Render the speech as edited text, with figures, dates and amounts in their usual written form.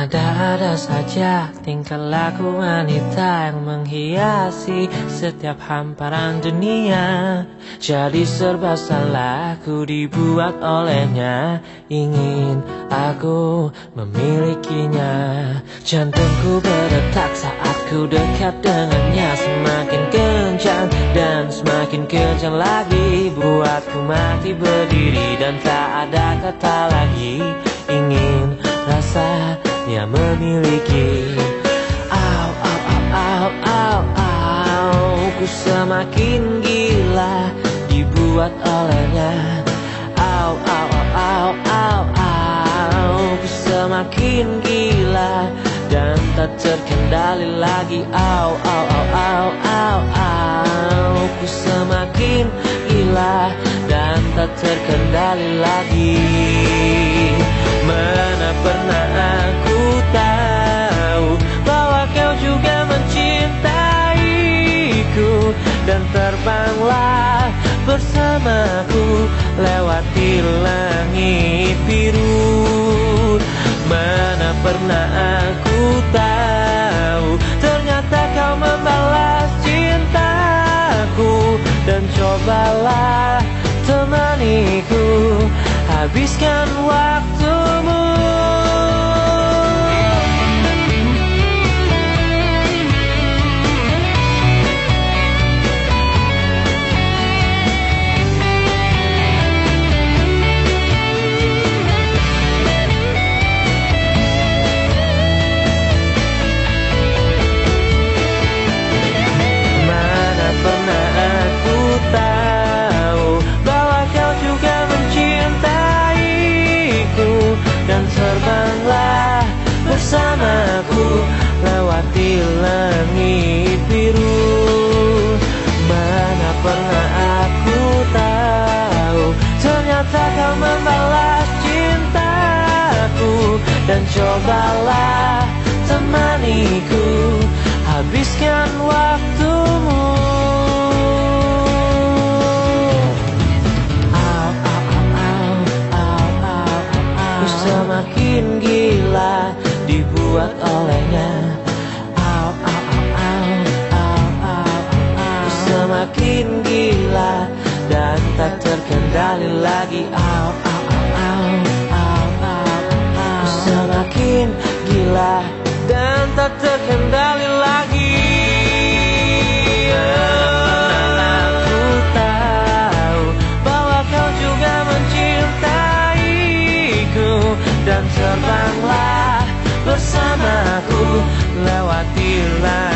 Ada-ada saja tingkah laku wanita yang menghiasi setiap hamparan dunia. Jadi serba salah ku dibuat olehnya, ingin aku memilikinya. Jantungku berdetak saat ku dekat dengannya, semakin kencang dan semakin kencang lagi, buatku mati berdiri dan tak ada kata lagi, ingin rasanya memiliki. Au, au, au, au, au, au, ku semakin gila dibuat olehnya. Au, au, au, au, au, au, ku semakin gila dan tak terkendali lagi. Au, au, au, au, au, au, ku semakin gila dan tak terkendali lagi. Mana pernah aku tahu bahwa kau juga mencintaiku, dan terbanglah bersamaku lewati langit biru. Mana pernah aku tahu ternyata kau membalas cintaku, dan cobalah temaniku habiskan waktumu. Mana pernah aku tahu bahwa kau juga mencintaiku, dan terbanglah bersamaku lewati langit biru. Mana pernah aku tahu ternyata kau membalas cintaku, dan cobalah temaniku habiskan waktumu. Au, au, au, au, au, au, semakin gila dibuat olehnya. Au, au, au, au, au, au, semakin gila dan tak terkendali lagi. Au, au, au, au, au, au, semakin gila dan tak terkendali lagi. Aku tahu bahwa kau juga mencintaiku, dan terbanglah bersamaku lewati langit